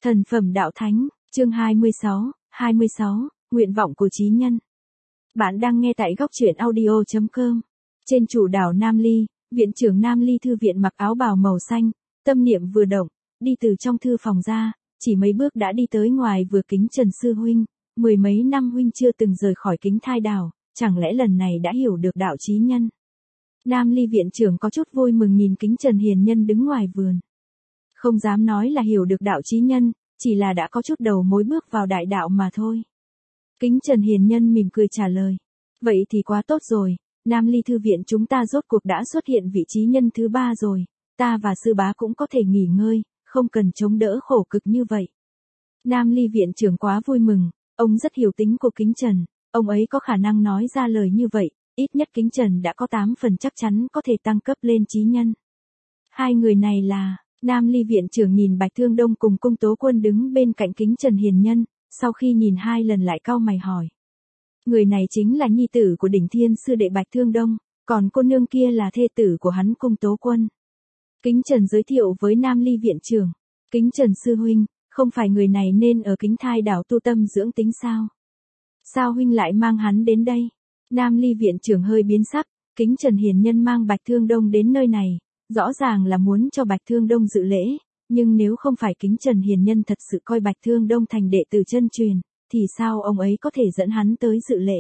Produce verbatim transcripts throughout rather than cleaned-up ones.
Thần phẩm đạo thánh, chương hai mươi sáu, hai mươi sáu, nguyện vọng của chí nhân. Bạn đang nghe tại góc truyện audio chấm com. Trên chủ đảo Nam Ly, viện trưởng Nam Ly thư viện mặc áo bào màu xanh, tâm niệm vừa động, đi từ trong thư phòng ra, chỉ mấy bước đã đi tới ngoài vừa kính Trần sư huynh, mười mấy năm huynh chưa từng rời khỏi kính thai đảo, chẳng lẽ lần này đã hiểu được đạo chí nhân. Nam Ly viện trưởng có chút vui mừng nhìn kính Trần hiền nhân đứng ngoài vườn. Không dám nói là hiểu được đạo chí nhân, chỉ là đã có chút đầu mối bước vào đại đạo mà thôi. Kính Trần hiền nhân mỉm cười trả lời. Vậy thì quá tốt rồi, Nam Ly thư viện chúng ta rốt cuộc đã xuất hiện vị chí nhân thứ ba rồi, ta và sư bá cũng có thể nghỉ ngơi, không cần chống đỡ khổ cực như vậy. Nam Ly viện trưởng quá vui mừng, ông rất hiểu tính của kính Trần, ông ấy có khả năng nói ra lời như vậy, ít nhất kính Trần đã có tám phần chắc chắn có thể tăng cấp lên chí nhân. Hai người này là... Nam Ly viện trưởng nhìn Bạch Thương Đông cùng Cung Tố Quân đứng bên cạnh kính Trần hiền nhân, sau khi nhìn hai lần lại cau mày hỏi. Người này chính là nhi tử của đỉnh thiên sư đệ Bạch Thương Đông, còn cô nương kia là thê tử của hắn Cung Tố Quân. Kính Trần giới thiệu với Nam Ly viện trưởng. Kính Trần sư huynh, không phải người này nên ở kính thai đảo tu tâm dưỡng tính sao? Sao huynh lại mang hắn đến đây? Nam Ly viện trưởng hơi biến sắc, kính Trần hiền nhân mang Bạch Thương Đông đến nơi này. Rõ ràng là muốn cho Bạch Thương Đông dự lễ, nhưng nếu không phải kính Trần hiền nhân thật sự coi Bạch Thương Đông thành đệ tử chân truyền, thì sao ông ấy có thể dẫn hắn tới dự lễ?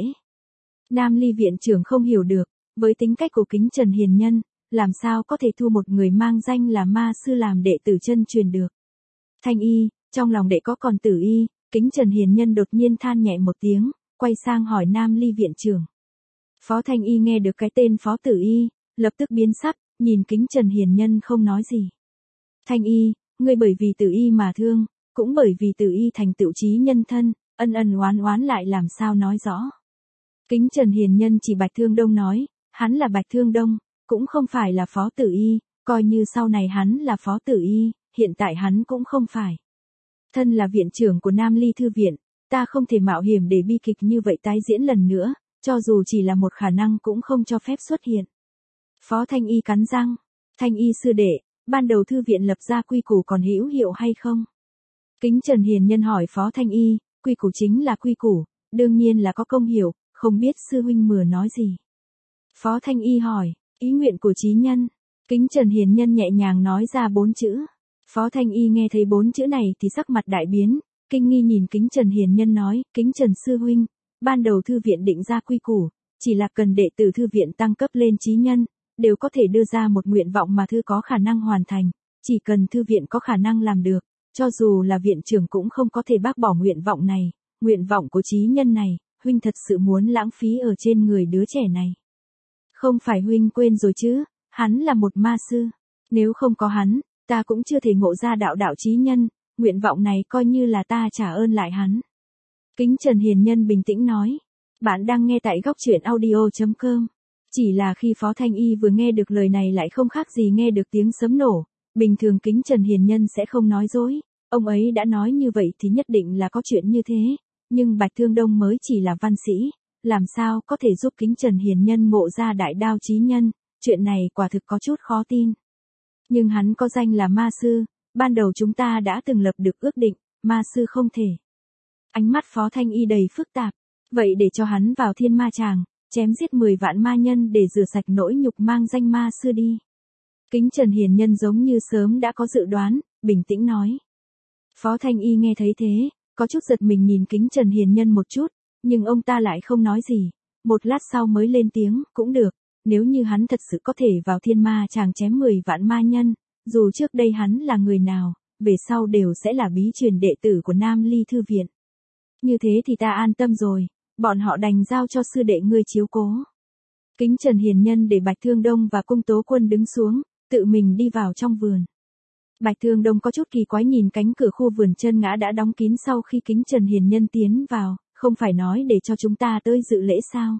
Nam Ly viện trưởng không hiểu được, với tính cách của kính Trần hiền nhân, làm sao có thể thu một người mang danh là ma sư làm đệ tử chân truyền được? Thanh y, trong lòng đệ có còn tử y, kính Trần hiền nhân đột nhiên than nhẹ một tiếng, quay sang hỏi Nam Ly viện trưởng. Phó Thanh y nghe được cái tên Phó Tử y, lập tức biến sắc. Nhìn kính Trần hiền nhân không nói gì. Thanh y, ngươi bởi vì tử y mà thương, cũng bởi vì tử y thành tựu chí nhân thân, ân ân oán oán lại làm sao nói rõ. Kính Trần hiền nhân chỉ Bạch Thương Đông nói, hắn là Bạch Thương Đông, cũng không phải là Phó Tử y, coi như sau này hắn là Phó Tử y, hiện tại hắn cũng không phải. Thân là viện trưởng của Nam Ly thư viện, ta không thể mạo hiểm để bi kịch như vậy tái diễn lần nữa, cho dù chỉ là một khả năng cũng không cho phép xuất hiện. Phó Thanh y cắn răng, Thanh y sư đệ, ban đầu thư viện lập ra quy củ còn hữu hiệu hay không? Kính Trần hiền nhân hỏi Phó Thanh y, quy củ chính là quy củ, đương nhiên là có công hiệu, không biết sư huynh mvừa nói gì. Phó Thanh y hỏi, ý nguyện của chí nhân. Kính Trần hiền nhân nhẹ nhàng nói ra bốn chữ. Phó Thanh y nghe thấy bốn chữ này thì sắc mặt đại biến, kinh nghi nhìn kính Trần hiền nhân nói, kính Trần sư huynh, ban đầu thư viện định ra quy củ, chỉ là cần đệ tử thư viện tăng cấp lên chí nhân, đều có thể đưa ra một nguyện vọng mà thư có khả năng hoàn thành, chỉ cần thư viện có khả năng làm được, cho dù là viện trưởng cũng không có thể bác bỏ nguyện vọng này, nguyện vọng của chí nhân này, huynh thật sự muốn lãng phí ở trên người đứa trẻ này. Không phải huynh quên rồi chứ, hắn là một ma sư, nếu không có hắn, ta cũng chưa thể ngộ ra đạo đạo chí nhân, nguyện vọng này coi như là ta trả ơn lại hắn. Kính Trần hiền nhân bình tĩnh nói, bạn đang nghe tại góc truyện audio chấm com. Chỉ là khi Phó Thanh y vừa nghe được lời này lại không khác gì nghe được tiếng sấm nổ, bình thường kính Trần hiền nhân sẽ không nói dối, ông ấy đã nói như vậy thì nhất định là có chuyện như thế, nhưng Bạch Thương Đông mới chỉ là văn sĩ, làm sao có thể giúp kính Trần hiền nhân ngộ ra đại đao chí nhân, chuyện này quả thực có chút khó tin. Nhưng hắn có danh là ma sư, ban đầu chúng ta đã từng lập được ước định, ma sư không thể. Ánh mắt Phó Thanh y đầy phức tạp, vậy để cho hắn vào thiên ma tràng, chém giết mười vạn ma nhân để rửa sạch nỗi nhục mang danh ma sư đi. Kính Trần hiền nhân giống như sớm đã có dự đoán, bình tĩnh nói. Phó Thanh y nghe thấy thế, có chút giật mình nhìn kính Trần hiền nhân một chút, nhưng ông ta lại không nói gì, một lát sau mới lên tiếng, cũng được, nếu như hắn thật sự có thể vào thiên ma chàng chém mười vạn ma nhân, dù trước đây hắn là người nào, về sau đều sẽ là bí truyền đệ tử của Nam Ly thư viện. Như thế thì ta an tâm rồi. Bọn họ đành giao cho sư đệ ngươi chiếu cố. Kính Trần hiền nhân để Bạch Thương Đông và Cung Tố Quân đứng xuống, tự mình đi vào trong vườn. Bạch Thương Đông có chút kỳ quái nhìn cánh cửa khu vườn chân ngã đã đóng kín sau khi kính Trần hiền nhân tiến vào, không phải nói để cho chúng ta tới dự lễ sao?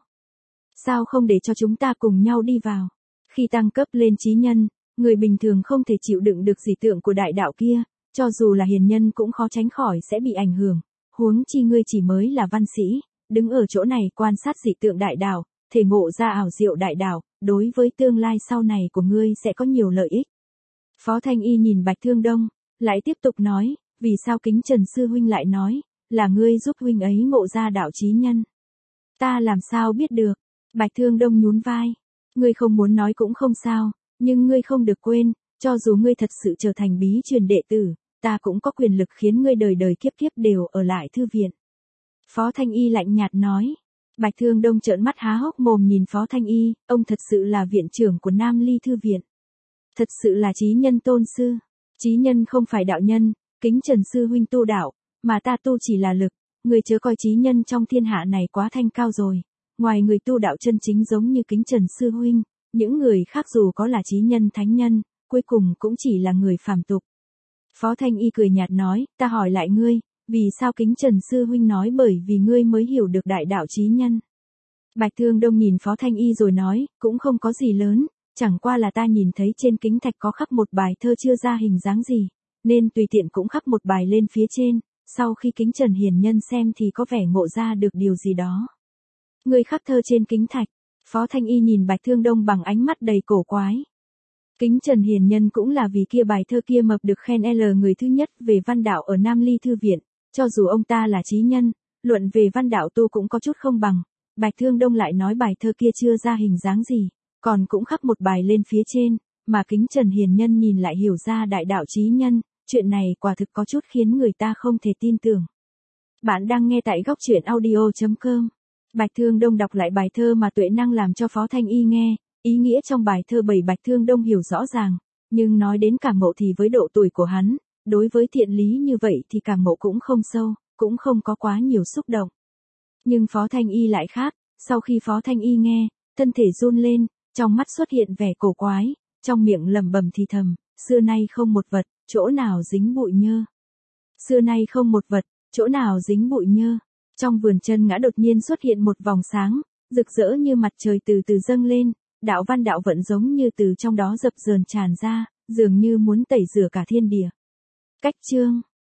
Sao không để cho chúng ta cùng nhau đi vào? Khi tăng cấp lên chí nhân, người bình thường không thể chịu đựng được dị tượng của đại đạo kia, cho dù là hiền nhân cũng khó tránh khỏi sẽ bị ảnh hưởng, huống chi ngươi chỉ mới là văn sĩ. Đứng ở chỗ này quan sát dị tượng đại đạo, thể ngộ ra ảo diệu đại đạo, đối với tương lai sau này của ngươi sẽ có nhiều lợi ích. Phó Thanh y nhìn Bạch Thương Đông, lại tiếp tục nói, vì sao Kính Trần Sư Huynh lại nói, là ngươi giúp huynh ấy ngộ ra đạo chí nhân. Ta làm sao biết được, Bạch Thương Đông nhún vai, ngươi không muốn nói cũng không sao, nhưng ngươi không được quên, cho dù ngươi thật sự trở thành bí truyền đệ tử, ta cũng có quyền lực khiến ngươi đời đời kiếp kiếp đều ở lại thư viện. Phó Thanh Y lạnh nhạt nói. Bạch Thương Đông trợn mắt há hốc mồm nhìn Phó Thanh Y, ông thật sự là viện trưởng của Nam Ly Thư viện. Thật sự là chí nhân tôn sư. Chí nhân không phải đạo nhân, Kính Trần Sư Huynh tu đạo, mà ta tu chỉ là lực, người chớ coi chí nhân trong thiên hạ này quá thanh cao rồi. Ngoài người tu đạo chân chính giống như Kính Trần Sư Huynh, những người khác dù có là chí nhân thánh nhân, cuối cùng cũng chỉ là người phàm tục. Phó Thanh Y cười nhạt nói, ta hỏi lại ngươi, vì sao Kính Trần Sư Huynh nói bởi vì ngươi mới hiểu được đại đạo chí nhân. Bạch Thương Đông nhìn Phó Thanh Y rồi nói, cũng không có gì lớn, chẳng qua là ta nhìn thấy trên kính thạch có khắc một bài thơ chưa ra hình dáng gì, nên tùy tiện cũng khắc một bài lên phía trên, sau khi Kính Trần hiền nhân xem thì có vẻ ngộ ra được điều gì đó. Ngươi khắc thơ trên kính thạch, Phó Thanh Y nhìn Bạch Thương Đông bằng ánh mắt đầy cổ quái. Kính Trần hiền nhân cũng là vì kia bài thơ kia mập được khen L người thứ nhất về văn đạo ở Nam Ly Thư viện, cho dù ông ta là chí nhân, luận về văn đạo tu cũng có chút không bằng. Bạch Thương Đông lại nói bài thơ kia chưa ra hình dáng gì, còn cũng khắc một bài lên phía trên, mà Kính Trần hiền nhân nhìn lại hiểu ra đại đạo chí nhân, chuyện này quả thực có chút khiến người ta không thể tin tưởng. Bạn đang nghe tại góc truyện audio chấm com. Bạch Thương Đông đọc lại bài thơ mà Tuệ Năng làm cho Phó Thanh Y nghe, ý nghĩa trong bài thơ bảy Bạch Thương Đông hiểu rõ ràng, nhưng nói đến Cảm Mộ thì với độ tuổi của hắn, đối với thiện lý như vậy thì Cảm Mộ cũng không sâu, cũng không có quá nhiều xúc động. Nhưng Phó Thanh Y lại khác, sau khi Phó Thanh Y nghe, thân thể run lên, trong mắt xuất hiện vẻ cổ quái, trong miệng lẩm bẩm thì thầm, xưa nay không một vật, chỗ nào dính bụi nhơ. Xưa nay không một vật, chỗ nào dính bụi nhơ. Trong vườn chân ngã đột nhiên xuất hiện một vòng sáng, rực rỡ như mặt trời từ từ dâng lên, đạo văn đạo vận giống như từ trong đó dập dờn tràn ra, dường như muốn tẩy rửa cả thiên địa. Cách chương